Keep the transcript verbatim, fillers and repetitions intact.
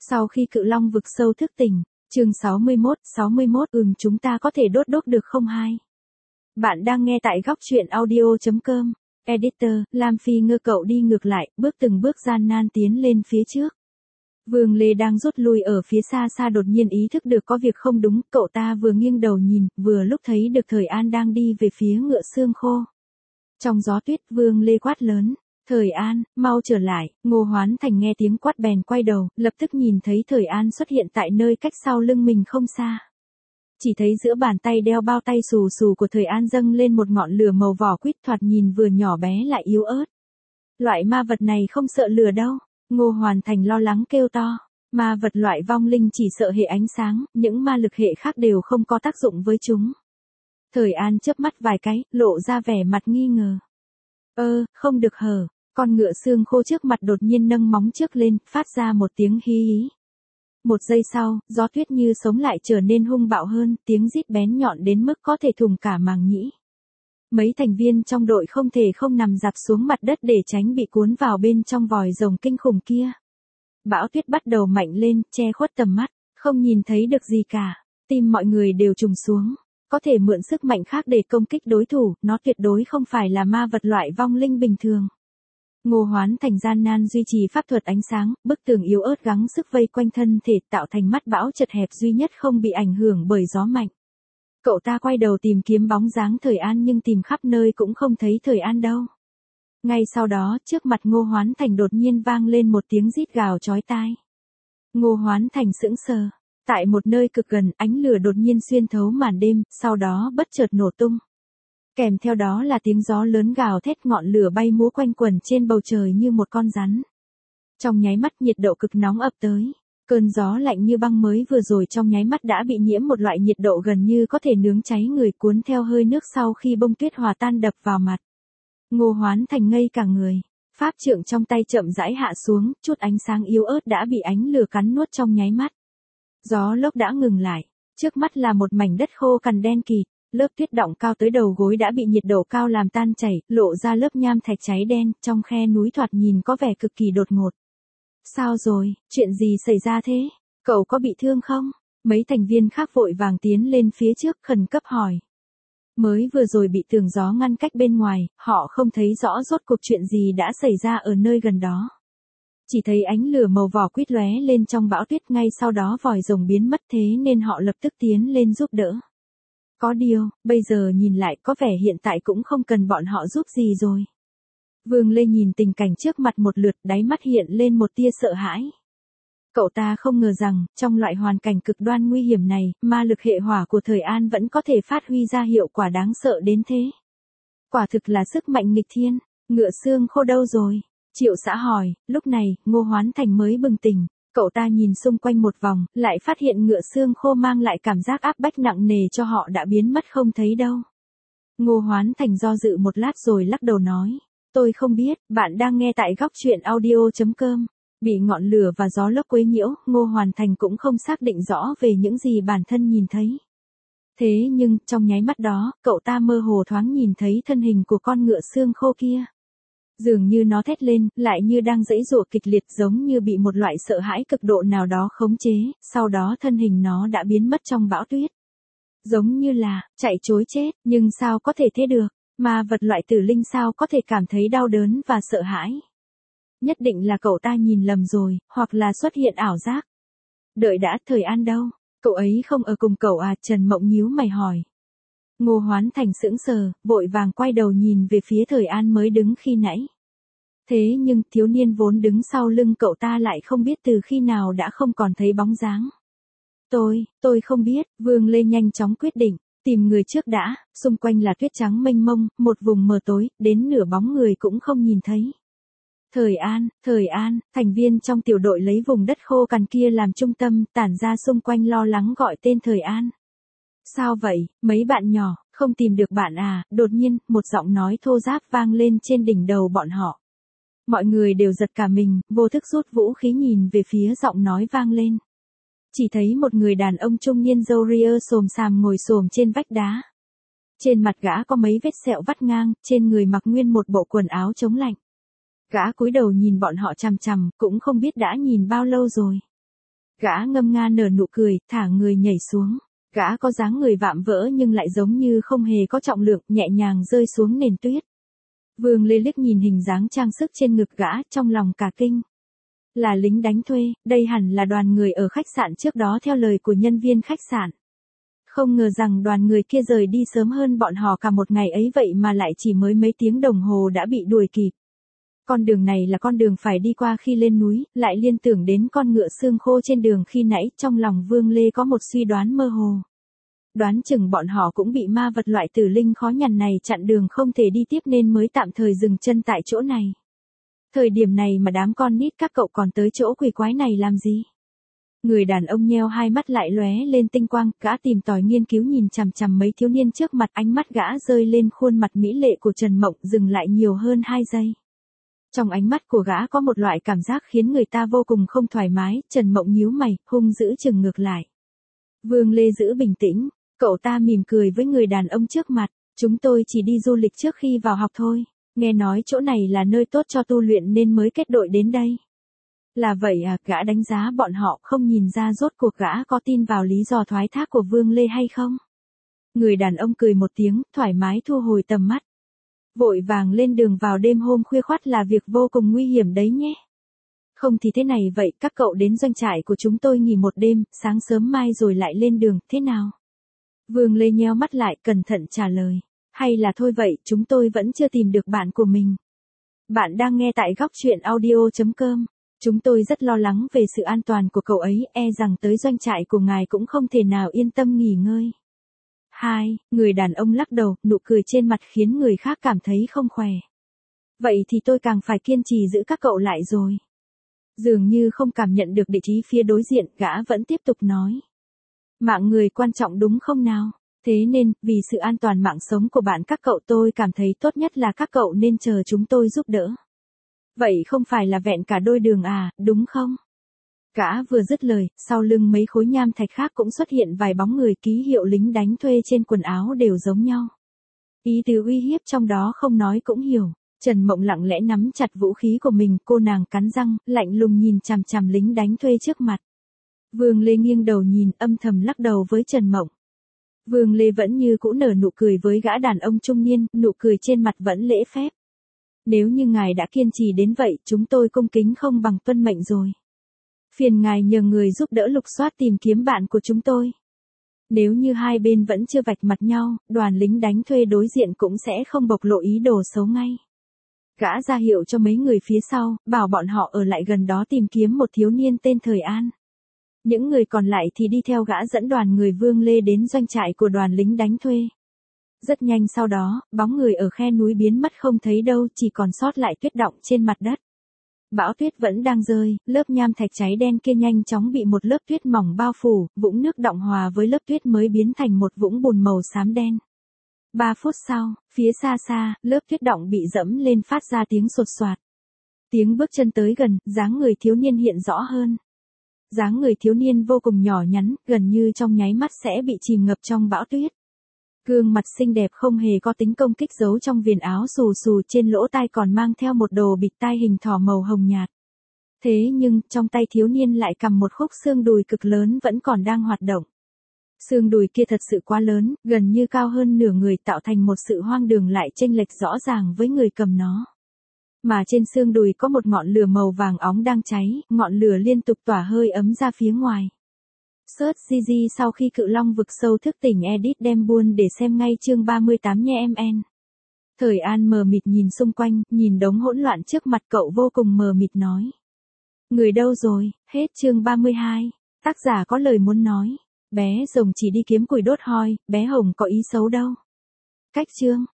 Sau khi cự long vực sâu thức tỉnh, chương sáu mươi mốt, sáu mươi mốt ừm chúng ta có thể đốt đốt được không hai? Bạn đang nghe tại góc truyện audio.com. Editor, Lam Phi ngơ cậu đi ngược lại, bước từng bước gian nan tiến lên phía trước. Vương Lê đang rút lui ở phía xa xa đột nhiên ý thức được có việc không đúng, cậu ta vừa nghiêng đầu nhìn, vừa lúc thấy được Thời An đang đi về phía ngựa xương khô. Trong gió tuyết, Vương Lê quát lớn, Thời An, mau trở lại. Ngô Hoán Thành nghe tiếng quát bèn quay đầu, lập tức nhìn thấy Thời An xuất hiện tại nơi cách sau lưng mình không xa. Chỉ thấy giữa bàn tay đeo bao tay xù xù của Thời An dâng lên một ngọn lửa màu vỏ quýt thoạt nhìn vừa nhỏ bé lại yếu ớt. Loại ma vật này không sợ lửa đâu. Ngô Hoàn Thành lo lắng kêu to. Ma vật loại vong linh chỉ sợ hệ ánh sáng, những ma lực hệ khác đều không có tác dụng với chúng. Thời An chớp mắt vài cái, lộ ra vẻ mặt nghi ngờ. Ơ, không được hở. Con ngựa xương khô trước mặt đột nhiên nâng móng trước lên, phát ra một tiếng hí hí. Một giây sau, gió tuyết như sống lại trở nên hung bạo hơn, tiếng rít bén nhọn đến mức có thể thủng cả màng nhĩ. Mấy thành viên trong đội không thể không nằm dạp xuống mặt đất để tránh bị cuốn vào bên trong vòi rồng kinh khủng kia. Bão tuyết bắt đầu mạnh lên, che khuất tầm mắt, không nhìn thấy được gì cả. Tim mọi người đều trùng xuống. Có thể mượn sức mạnh khác để công kích đối thủ, nó tuyệt đối không phải là ma vật loại vong linh bình thường. Ngô Hoán Thành gian nan duy trì pháp thuật ánh sáng, bức tường yếu ớt gắng sức vây quanh thân thể tạo thành mắt bão chật hẹp duy nhất không bị ảnh hưởng bởi gió mạnh. Cậu ta quay đầu tìm kiếm bóng dáng Thời An nhưng tìm khắp nơi cũng không thấy Thời An đâu. Ngay sau đó, trước mặt Ngô Hoán Thành đột nhiên vang lên một tiếng rít gào chói tai. Ngô Hoán Thành sững sờ. Tại một nơi cực gần, ánh lửa đột nhiên xuyên thấu màn đêm, sau đó bất chợt nổ tung. Kèm theo đó là tiếng gió lớn gào thét, ngọn lửa bay múa quanh quẩn trên bầu trời như một con rắn. Trong nháy mắt nhiệt độ cực nóng ập tới. Cơn gió lạnh như băng mới vừa rồi trong nháy mắt đã bị nhiễm một loại nhiệt độ gần như có thể nướng cháy người, cuốn theo hơi nước sau khi bông tuyết hòa tan đập vào mặt. Ngô Hoán Thành ngây cả người. Pháp trượng trong tay chậm rãi hạ xuống, chút ánh sáng yếu ớt đã bị ánh lửa cắn nuốt trong nháy mắt. Gió lốc đã ngừng lại. Trước mắt là một mảnh đất khô cằn đen kịt. Lớp tuyết đọng cao tới đầu gối đã bị nhiệt độ cao làm tan chảy, lộ ra lớp nham thạch cháy đen, trong khe núi thoạt nhìn có vẻ cực kỳ đột ngột. Sao rồi, chuyện gì xảy ra thế? Cậu có bị thương không? Mấy thành viên khác vội vàng tiến lên phía trước khẩn cấp hỏi. Mới vừa rồi bị tường gió ngăn cách bên ngoài, họ không thấy rõ rốt cuộc chuyện gì đã xảy ra ở nơi gần đó. Chỉ thấy ánh lửa màu vỏ quýt lóe lên trong bão tuyết, ngay sau đó vòi rồng biến mất, thế nên họ lập tức tiến lên giúp đỡ. Có điều, bây giờ nhìn lại có vẻ hiện tại cũng không cần bọn họ giúp gì rồi. Vương Lê nhìn tình cảnh trước mặt một lượt, đáy mắt hiện lên một tia sợ hãi. Cậu ta không ngờ rằng, trong loại hoàn cảnh cực đoan nguy hiểm này, ma lực hệ hỏa của Thời An vẫn có thể phát huy ra hiệu quả đáng sợ đến thế. Quả thực là sức mạnh nghịch thiên. Ngựa xương khô đâu rồi? Triệu Xã hỏi. Lúc này, Ngô Hoán Thành mới bừng tỉnh. Cậu ta nhìn xung quanh một vòng, lại phát hiện ngựa xương khô mang lại cảm giác áp bách nặng nề cho họ đã biến mất không thấy đâu. Ngô Hoán Thành do dự một lát rồi lắc đầu nói. Tôi không biết, bạn đang nghe tại góc truyện audio.com. Bị ngọn lửa và gió lốc quấy nhiễu, Ngô Hoàn Thành cũng không xác định rõ về những gì bản thân nhìn thấy. Thế nhưng, trong nháy mắt đó, cậu ta mơ hồ thoáng nhìn thấy thân hình của con ngựa xương khô kia. Dường như nó thét lên, lại như đang giãy giụa kịch liệt, giống như bị một loại sợ hãi cực độ nào đó khống chế, sau đó thân hình nó đã biến mất trong bão tuyết. Giống như là, chạy trối chết, nhưng sao có thể thế được, ma vật loại tử linh sao có thể cảm thấy đau đớn và sợ hãi. Nhất định là cậu ta nhìn lầm rồi, hoặc là xuất hiện ảo giác. Đợi đã, Thời An đâu? Cậu ấy không ở cùng cậu à? Trần Mộng nhíu mày hỏi. Ngô Hoán Thành sững sờ, vội vàng quay đầu nhìn về phía Thời An mới đứng khi nãy. Thế nhưng, thiếu niên vốn đứng sau lưng cậu ta lại không biết từ khi nào đã không còn thấy bóng dáng. Tôi, tôi không biết, Vương Lê nhanh chóng quyết định, tìm người trước đã, xung quanh là tuyết trắng mênh mông, một vùng mờ tối, đến nửa bóng người cũng không nhìn thấy. Thời An, Thời An, thành viên trong tiểu đội lấy vùng đất khô cằn kia làm trung tâm, tản ra xung quanh lo lắng gọi tên Thời An. Sao vậy, mấy bạn nhỏ, không tìm được bạn à? Đột nhiên, một giọng nói thô ráp vang lên trên đỉnh đầu bọn họ. Mọi người đều giật cả mình, vô thức rút vũ khí nhìn về phía giọng nói vang lên. Chỉ thấy một người đàn ông trung niên râu ria xồm xàm ngồi xổm trên vách đá. Trên mặt gã có mấy vết sẹo vắt ngang, trên người mặc nguyên một bộ quần áo chống lạnh. Gã cúi đầu nhìn bọn họ chằm chằm, cũng không biết đã nhìn bao lâu rồi. Gã ngâm nga nở nụ cười, thả người nhảy xuống. Gã có dáng người vạm vỡ nhưng lại giống như không hề có trọng lượng, nhẹ nhàng rơi xuống nền tuyết. Vương Lê liếc nhìn hình dáng trang sức trên ngực gã, trong lòng cả kinh. Là lính đánh thuê, đây hẳn là đoàn người ở khách sạn trước đó theo lời của nhân viên khách sạn. Không ngờ rằng đoàn người kia rời đi sớm hơn bọn họ cả một ngày ấy vậy mà lại chỉ mới mấy tiếng đồng hồ đã bị đuổi kịp. Con đường này là con đường phải đi qua khi lên núi, lại liên tưởng đến con ngựa xương khô trên đường khi nãy, trong lòng Vương Lê có một suy đoán mơ hồ. Đoán chừng bọn họ cũng bị ma vật loại tử linh khó nhằn này chặn đường không thể đi tiếp nên mới tạm thời dừng chân tại chỗ này. Thời điểm này mà đám con nít các cậu còn tới chỗ quỷ quái này làm gì? Người đàn ông nheo hai mắt lại lóe lên tinh quang, gã tìm tòi nghiên cứu nhìn chằm chằm mấy thiếu niên trước mặt, ánh mắt gã rơi lên khuôn mặt mỹ lệ của Trần Mộng, dừng lại nhiều hơn hai giây. Trong ánh mắt của gã có một loại cảm giác khiến người ta vô cùng không thoải mái, Trần Mộng nhíu mày, hung dữ chừng ngược lại. Vương Lê giữ bình tĩnh, cậu ta mỉm cười với người đàn ông trước mặt, chúng tôi chỉ đi du lịch trước khi vào học thôi, nghe nói chỗ này là nơi tốt cho tu luyện nên mới kết đội đến đây. Là vậy à, gã đánh giá bọn họ, không nhìn ra rốt cuộc gã có tin vào lý do thoái thác của Vương Lê hay không. Người đàn ông cười một tiếng, thoải mái thu hồi tầm mắt. Vội vàng lên đường vào đêm hôm khuya khoắt là việc vô cùng nguy hiểm đấy nhé. Không thì thế này vậy, các cậu đến doanh trại của chúng tôi nghỉ một đêm, sáng sớm mai rồi lại lên đường, thế nào? Vương Lê nheo mắt lại, cẩn thận trả lời. Hay là thôi vậy, chúng tôi vẫn chưa tìm được bạn của mình. Bạn đang nghe tại góc truyện audio chấm com. Chúng tôi rất lo lắng về sự an toàn của cậu ấy, e rằng tới doanh trại của ngài cũng không thể nào yên tâm nghỉ ngơi. Hai, người đàn ông lắc đầu, nụ cười trên mặt khiến người khác cảm thấy không khỏe. Vậy thì tôi càng phải kiên trì giữ các cậu lại rồi. Dường như không cảm nhận được địa chí phía đối diện, gã vẫn tiếp tục nói. Mạng người quan trọng đúng không nào? Thế nên, vì sự an toàn mạng sống của bạn các cậu tôi cảm thấy tốt nhất là các cậu nên chờ chúng tôi giúp đỡ. Vậy không phải là vẹn cả đôi đường à, đúng không? Gã vừa dứt lời, sau lưng mấy khối nham thạch khác cũng xuất hiện vài bóng người, ký hiệu lính đánh thuê trên quần áo đều giống nhau. Ý tứ uy hiếp trong đó không nói cũng hiểu. Trần Mộng lặng lẽ nắm chặt vũ khí của mình, cô nàng cắn răng, lạnh lùng nhìn chằm chằm lính đánh thuê trước mặt. Vương Lê nghiêng đầu nhìn, âm thầm lắc đầu với Trần Mộng. Vương Lê vẫn như cũ nở nụ cười với gã đàn ông trung niên, nụ cười trên mặt vẫn lễ phép. Nếu như ngài đã kiên trì đến vậy, chúng tôi cung kính không bằng tuân mệnh rồi. Phiền ngài nhờ người giúp đỡ lục soát tìm kiếm bạn của chúng tôi. Nếu như hai bên vẫn chưa vạch mặt nhau, đoàn lính đánh thuê đối diện cũng sẽ không bộc lộ ý đồ xấu ngay. Gã ra hiệu cho mấy người phía sau, bảo bọn họ ở lại gần đó tìm kiếm một thiếu niên tên Thời An. Những người còn lại thì đi theo gã dẫn đoàn người Vương Lê đến doanh trại của đoàn lính đánh thuê. Rất nhanh sau đó, bóng người ở khe núi biến mất không thấy đâu, chỉ còn sót lại tuyết đọng trên mặt đất. Bão tuyết vẫn đang rơi, lớp nham thạch cháy đen kia nhanh chóng bị một lớp tuyết mỏng bao phủ, vũng nước đọng hòa với lớp tuyết mới biến thành một vũng bùn màu xám đen. Ba phút sau, phía xa xa, lớp tuyết đọng bị dẫm lên phát ra tiếng sột soạt. Tiếng bước chân tới gần, dáng người thiếu niên hiện rõ hơn. Dáng người thiếu niên vô cùng nhỏ nhắn, gần như trong nháy mắt sẽ bị chìm ngập trong bão tuyết. Gương mặt xinh đẹp không hề có tính công kích giấu trong viền áo xù xù, trên lỗ tai còn mang theo một đồ bịt tai hình thỏ màu hồng nhạt. Thế nhưng, trong tay thiếu niên lại cầm một khúc xương đùi cực lớn vẫn còn đang hoạt động. Xương đùi kia thật sự quá lớn, gần như cao hơn nửa người, tạo thành một sự hoang đường lại chênh lệch rõ ràng với người cầm nó. Mà trên xương đùi có một ngọn lửa màu vàng óng đang cháy, ngọn lửa liên tục tỏa hơi ấm ra phía ngoài. Search gi gi sau khi cự long vực sâu thức tỉnh edit đem buôn để xem ngay chương ba mươi tám nha em en. Thời An mờ mịt nhìn xung quanh, nhìn đống hỗn loạn trước mặt cậu vô cùng mờ mịt nói. Người đâu rồi, hết chương ba mươi hai, tác giả có lời muốn nói. Bé rồng chỉ đi kiếm củi đốt hoi, bé Hồng có ý xấu đâu. Cách chương.